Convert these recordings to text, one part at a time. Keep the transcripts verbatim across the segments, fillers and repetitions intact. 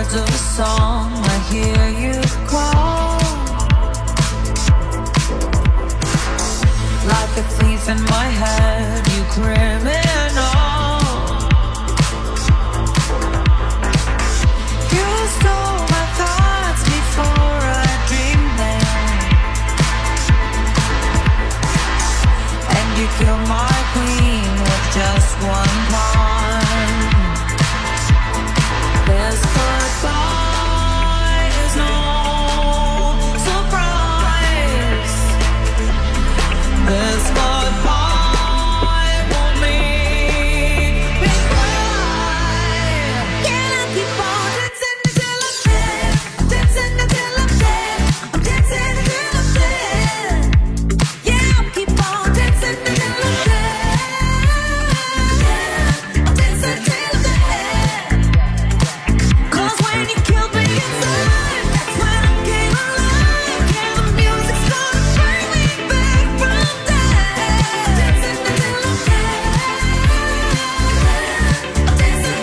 words of a song, I hear you call. Like a thief in my head, you criminal. You stole my thoughts before I dreamed them, and you killed my queen with just one pawn. This goodbye is no surprise. This goodbye won't make me cry. Can I keep on dancing until I'm dead? Dancing until I'm dead. I'm dancing until I'm dead. Yeah, I'll keep on dancing until I'm dead. I'm dancing till I'm dead. 'Cause when you killed me inside, that's when I came alive. Yeah, the music's gonna bring me back from dead. Dancing until I'm dead. I'm dancing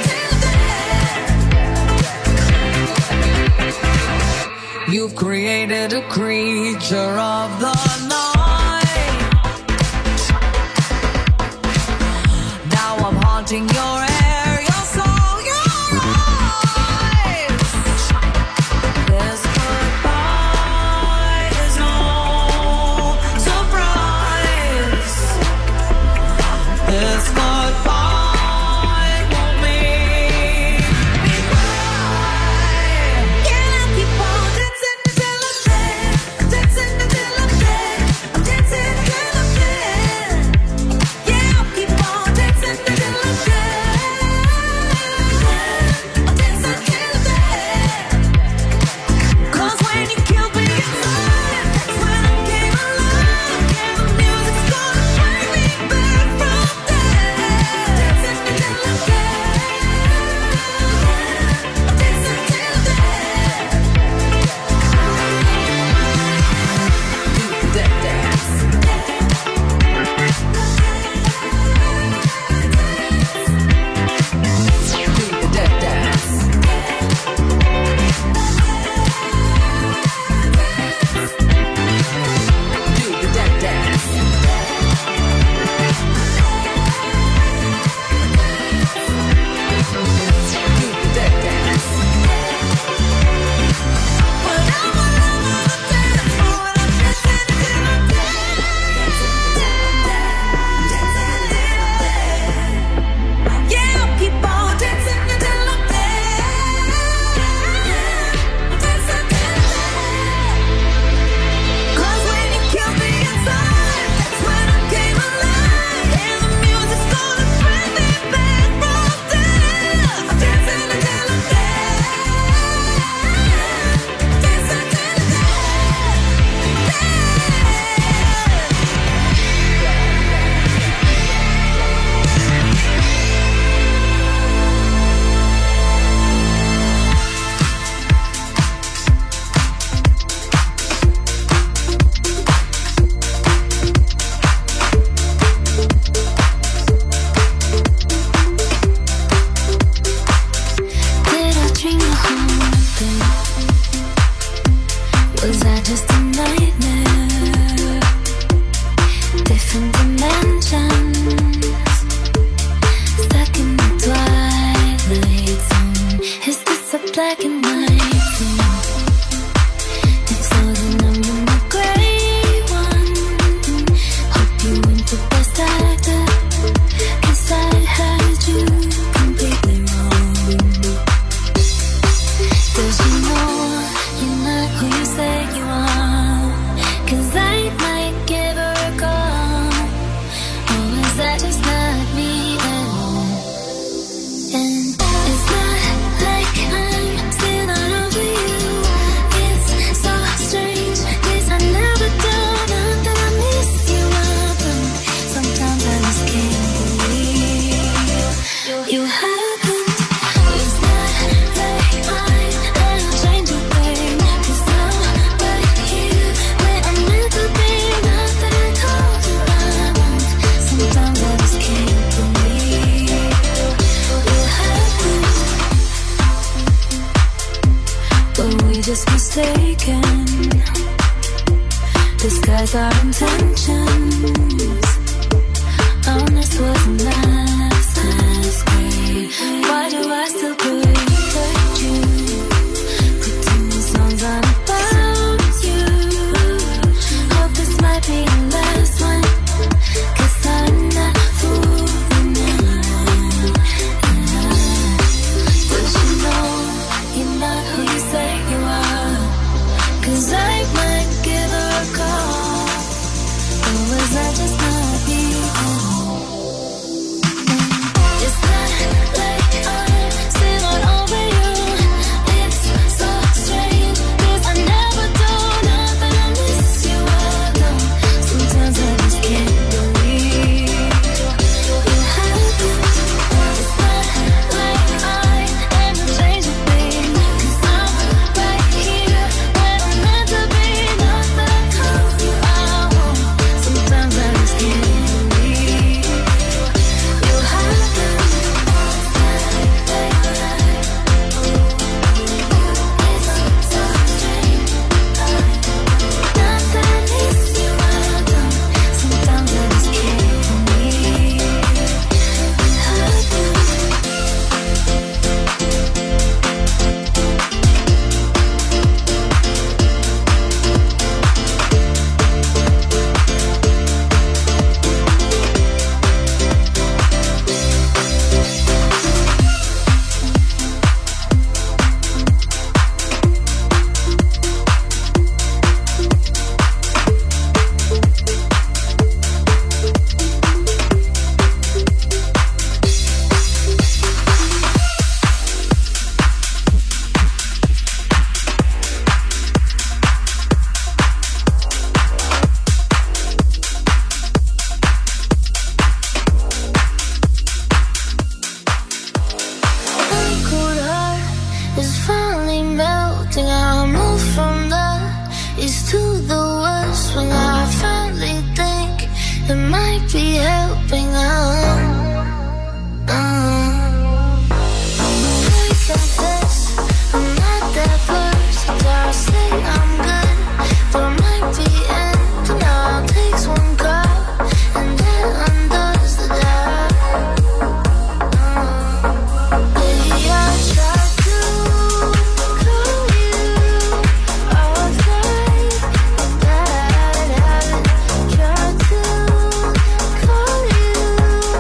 till I'm dead. You've created a creature of the night. Now I'm haunting your air, your soul, your eyes. This goodbye is no surprise. This goodbye won't make me cry. Can I keep on dancing until I'm dead? Dancing until I'm dead. I'm dancing until I'm dead. Yeah, I'll keep on dancing until I'm dead. I'm dancing till I'm dead. 'Cause when you killed me inside, that's when I came alive. Yeah, the music's gonna bring me back from dead. Dancing until I'm dead. I'm dancing till I'm dead. Do the dance. Do the dead dance. Do the dead dance. Do the dead dance. When I'm all over the dance floor and I'm dancing till I'm dead. Dancing till I'm dead. Yeah, I'll keep on dancing until I'm dead. I'm dancing till I'm dead. 'Cause when you killed me inside, that's when I came alive. And the music's gonna bring me back from dead. I'm dancing until I'm dead. Dancing till I'm dead. Did I dream the whole thing? Was I just a nightmare? Different dimensions, stuck in the twilight zone. Is this a black and white thing? If so, then I'm in the gray one. Hope you ain't the best actor, 'cause I had you completely wrong. Does you know you're not who you say you are? 'Cause I might give her a call. Or is that just not me at all? And it's not like I'm still just mistaken. Disguise our intentions. Honest wasn't last as great. Why do I still protect you? Putting these songs on about you. Hope this might be the last one, 'cause I'm not fooling anyone. But you know you're not who you say you are, 'cause I might give her a call. Or was I just not people? It's not like I'm still not over you. It's so strange, 'cause I never do, not that I miss you. I don't. Sometimes I just can't believe you happened. It's not like I am a change of being, 'cause I'm right here where I'm meant to be. Not that I call you out. Sometimes I just can't believe you happened. It's so strange. Not that I miss you, I don't. Sometimes I just can't believe it happened. My cold heart is finally melting. I move from the east to the west when I finally think it might be helping out. I confess I'm not that versatile. I say I'm good, but I might be empty now. It takes one call and that undoes the doubt. Baby, I tried to call you all night, but I haven't tried to call you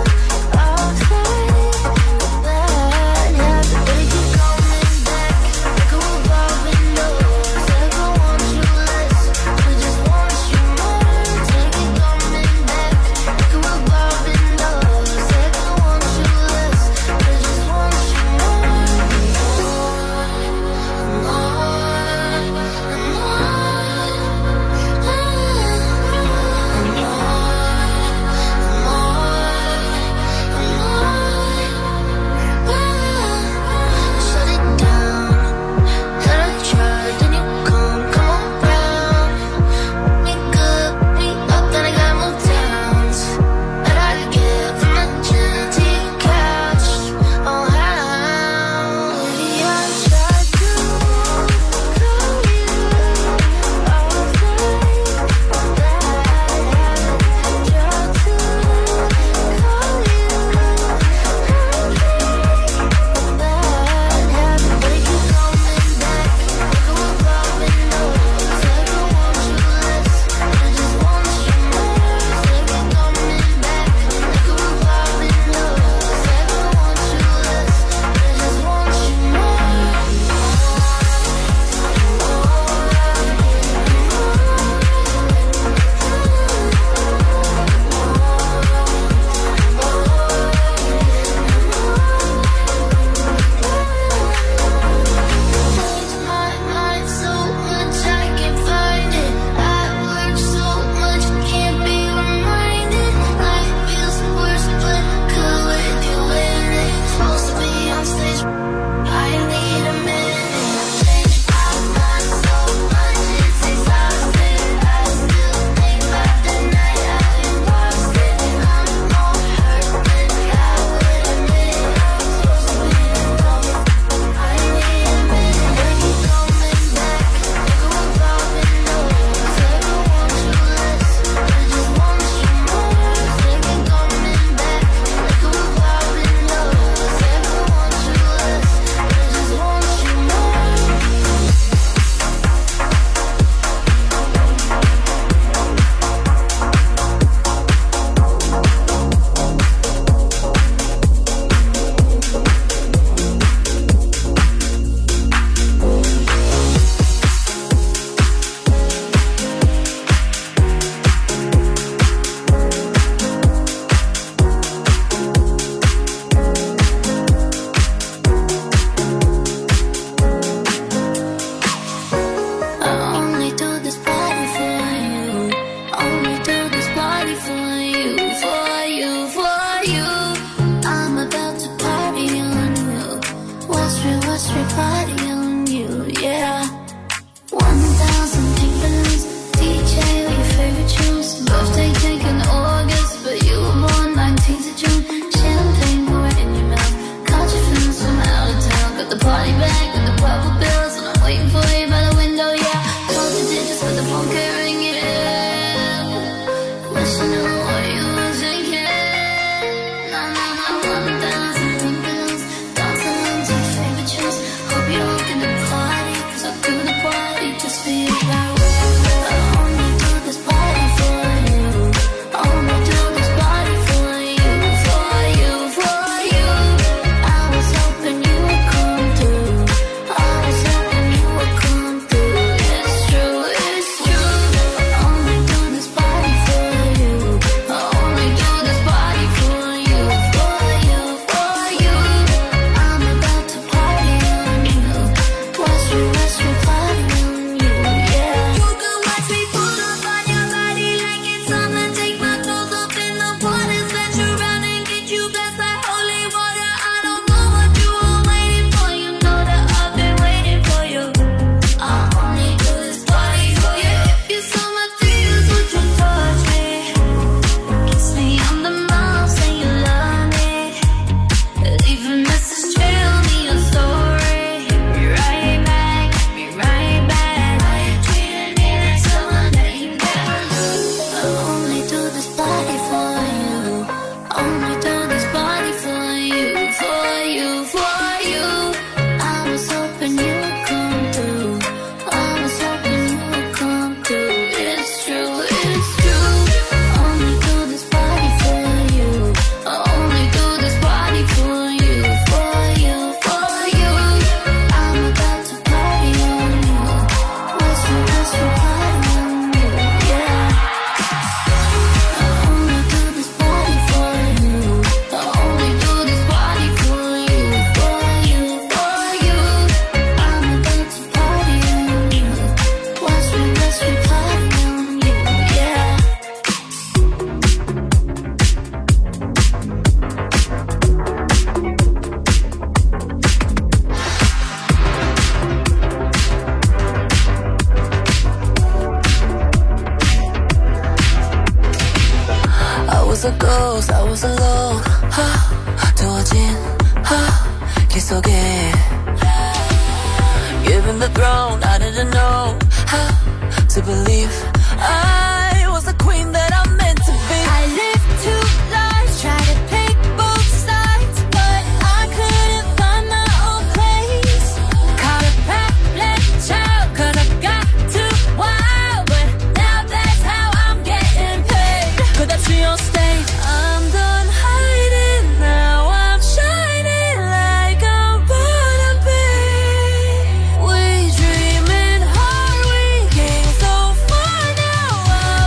Given the throne, I didn't know how to believe I was the queen that I'm meant to be. I lived two lives, tried to pick both sides, but I couldn't find my own place. Caught a pregnant child, cause I got too wild, but now that's how I'm getting paid. Could I see on stage? I'm done hiding, now I'm shining like I'm born to be. We dreaming hard, we came so far, now I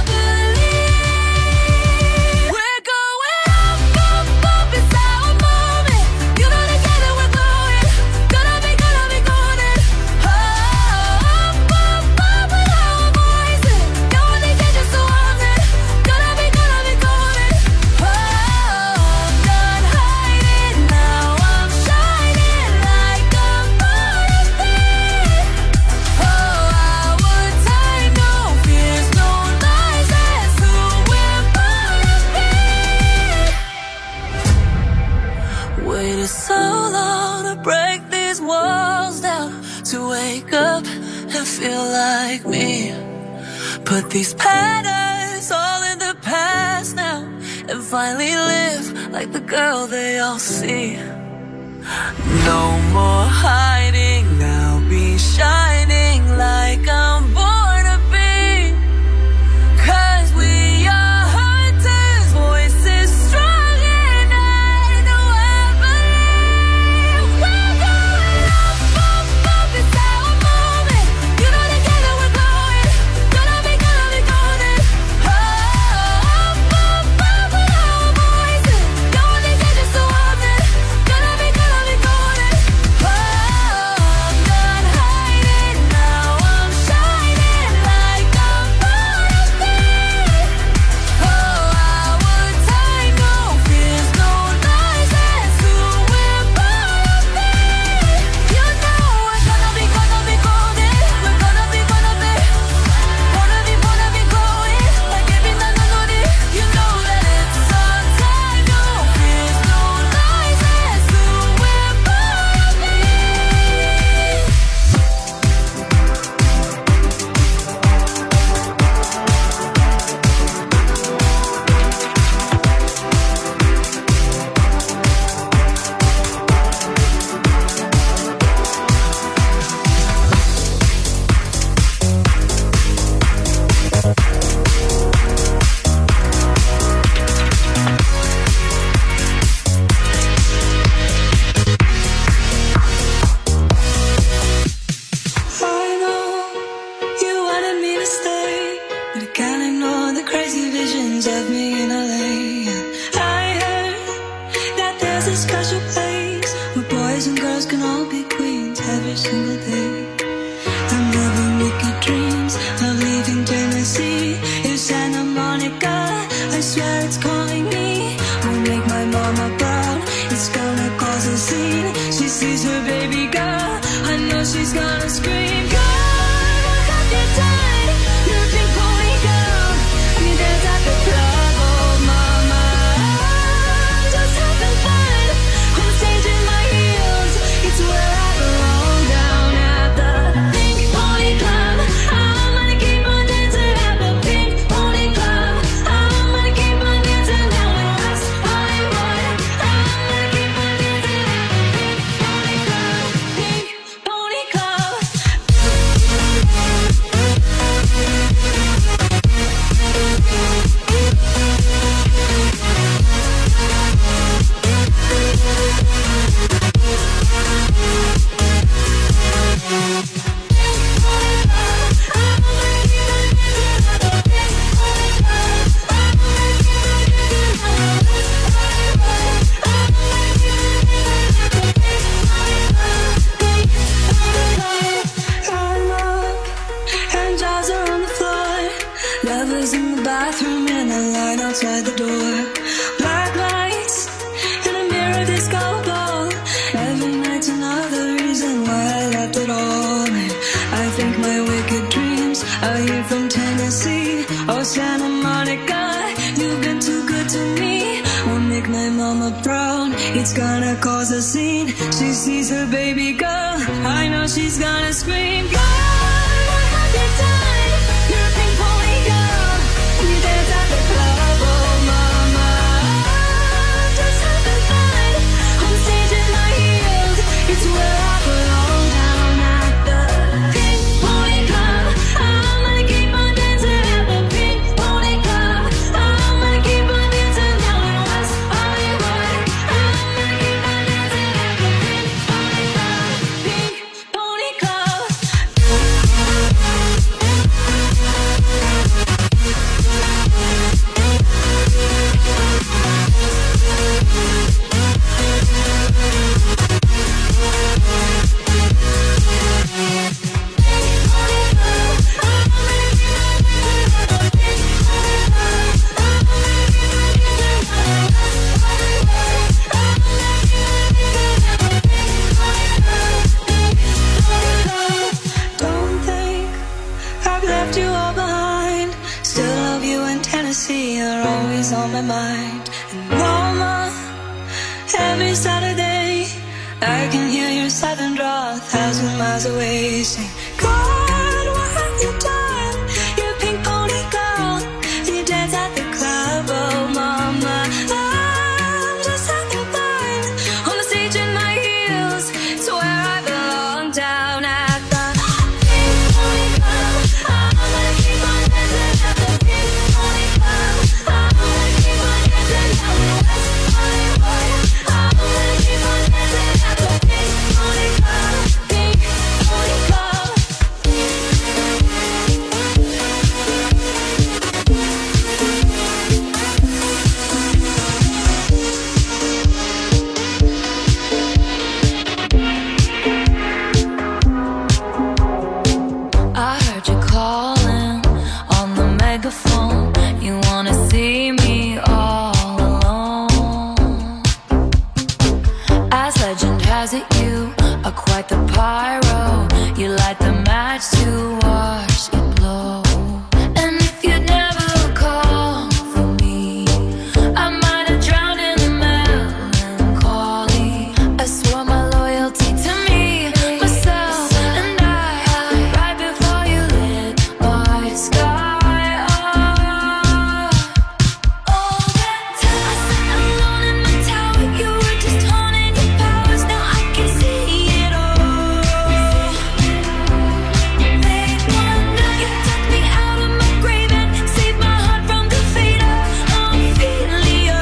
believe. We're going up, up, up, it's our moment. You know together we're going. Gonna be, gonna be golden. Oh, up, up, up with our voices. You only get just so haunted. Gonna be, gonna be golden. Oh, I'm done hiding, now I'm shining like I'm born to be. Oh, our time, no fears, no lies, that's who we're born to be. Waited so long to break these walls down, to wake up and feel like me. Put these patterns all in the past now, and finally live like the girl they all see. No more hiding, now be shining like I'm born to be. Cause we are hunters, voices strong, and I know I believe. We're going up, up, up, it's our moment. You know together we're going. Gonna be, gonna be golden. Oh, up, up, up with our voices. You only get just so haunted. Gonna be, gonna be golden. Oh, I'm done hiding, now I'm shining like I'm born to be. Oh, our time, no fears, no lies, that's who we're born to be. You know we're gonna be, gonna be golden. We're gonna be, gonna be, wanna be, wanna be going. Like every night I know it. You know that it's our time, no fears, no lies, that's who we're born to be. I know you wanted me to stay, but I can't ignore the crazy visions of me in L A. I heard that there's a special place where boys and girls can all be queens every single day. I'm having wicked dreams of leaving Tennessee. It's Santa Monica, I swear it's calling me. Will make my mama proud, it's gonna cause a scene. She sees her baby girl, I know she's gonna scream. God, look up your time, you pink pony girl. You dance at the club, oh mama. I'm just having fun, on stage in my heels. It's where I belong, down at the Pink Pony Club. I'm gonna keep on dancing at the Pink Pony Club. I'm gonna keep on dancing down in West Hollywood. I'm gonna keep on dancing at the Pink Pony Club, Pink Lovers in the bathroom and a line outside the door. Black lights and a mirror disco ball. Every night's another reason why I left it all. And I think my wicked dreams are here from Tennessee. Oh, Santa Monica, you've been too good to me. Won't make my mom mama brown. It's gonna cause a scene. She sees her baby girl. I know she's gonna scream. God, what have you done? You're a pink pony girl. You dance at the club, oh mama. Just having fun. On stage in my heels. It's where I belong, down at the Pink Pony Club. I'm gonna keep on dancing at the Pink Pony Club. I'm gonna keep on dancing down in West Hollywood. I'm gonna keep on dancing at the Pink Pony Club. Pink Pony Club. Don't think I've left you all behind. Still love you in Tennessee. You're always on my mind. And mama, every Saturday I can hear your southern draw a thousand miles away. Sing, God, what have you done? You're a pink pony girl. And you dance at the club, oh mama. I'm just having fun. On the stage in my heels. It's where I belong, down at the Pink Pony Club. I'm gonna keep on dancing at the Pink Pony Club. I'm gonna keep on dancing down in West Hollywood. I'm gonna keep on dancing at the Pink Pony Club. Pink Pony Club. I heard you calling on the megaphone. You wanna see me all alone. As legend has it, you are quite the pyro. You light the match to watch it blow. And if you'd never called for me, I might have drowned in the melancholy. I swore my loyalty to me, myself, and I, right before you lit my sky up. All that time I sat alone in my tower, you were just honing your powers. Now I can see it all. They wonder you took me out of my grave and saved my heart from the fate of Ophelia.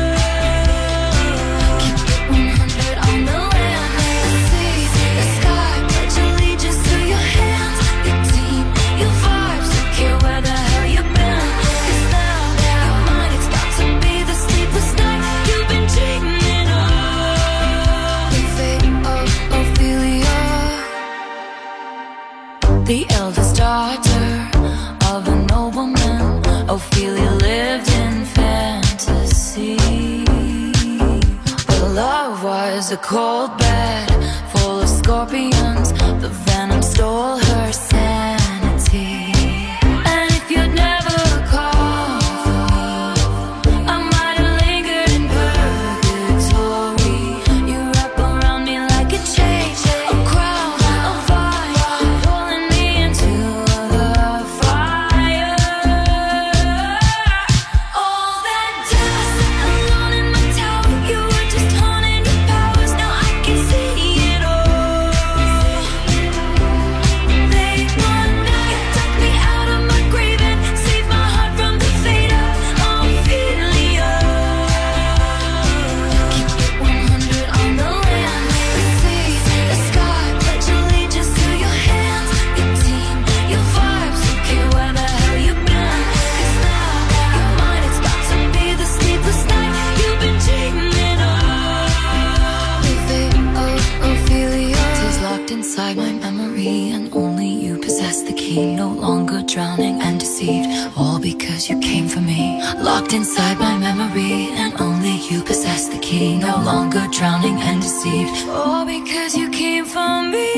Keep it one hundred on the land, the sea, the sky. Pledge allegiance to your hands, your team, your vibes. Don't care where the hell you've been. 'Cause now your mind it's about to be the sleepless night you've been dreaming of. The fate of Ophelia. The eldest daughter of a nobleman, Ophelia lived in fantasy. But love was a cold bed full of scorpions. The venom stole her sanity. And if you'd never called for me, I might have lingered in purgatory. You wrap around me like a chain, a crown, a vine, pulling me into the fire. All that time I sat alone in my tower, you were just honing your powers. Now I can see it all. They wonder you took me out of my grave and saved my heart from the fate of Ophelia. Keep it one hundred on the land, the sea, the sky. Pledge allegiance to your hands, your team, your vibes. Don't care where the hell you've been. 'Cause now your mind it's about to be the sleepless night you've been dreaming of. The fate of Ophelia is locked inside my memory, and only you possess the key. No longer drowning and deceived, all because you came for me. Locked inside my memory, and only you possess the key. No longer drowning and deceived, all because you came for me.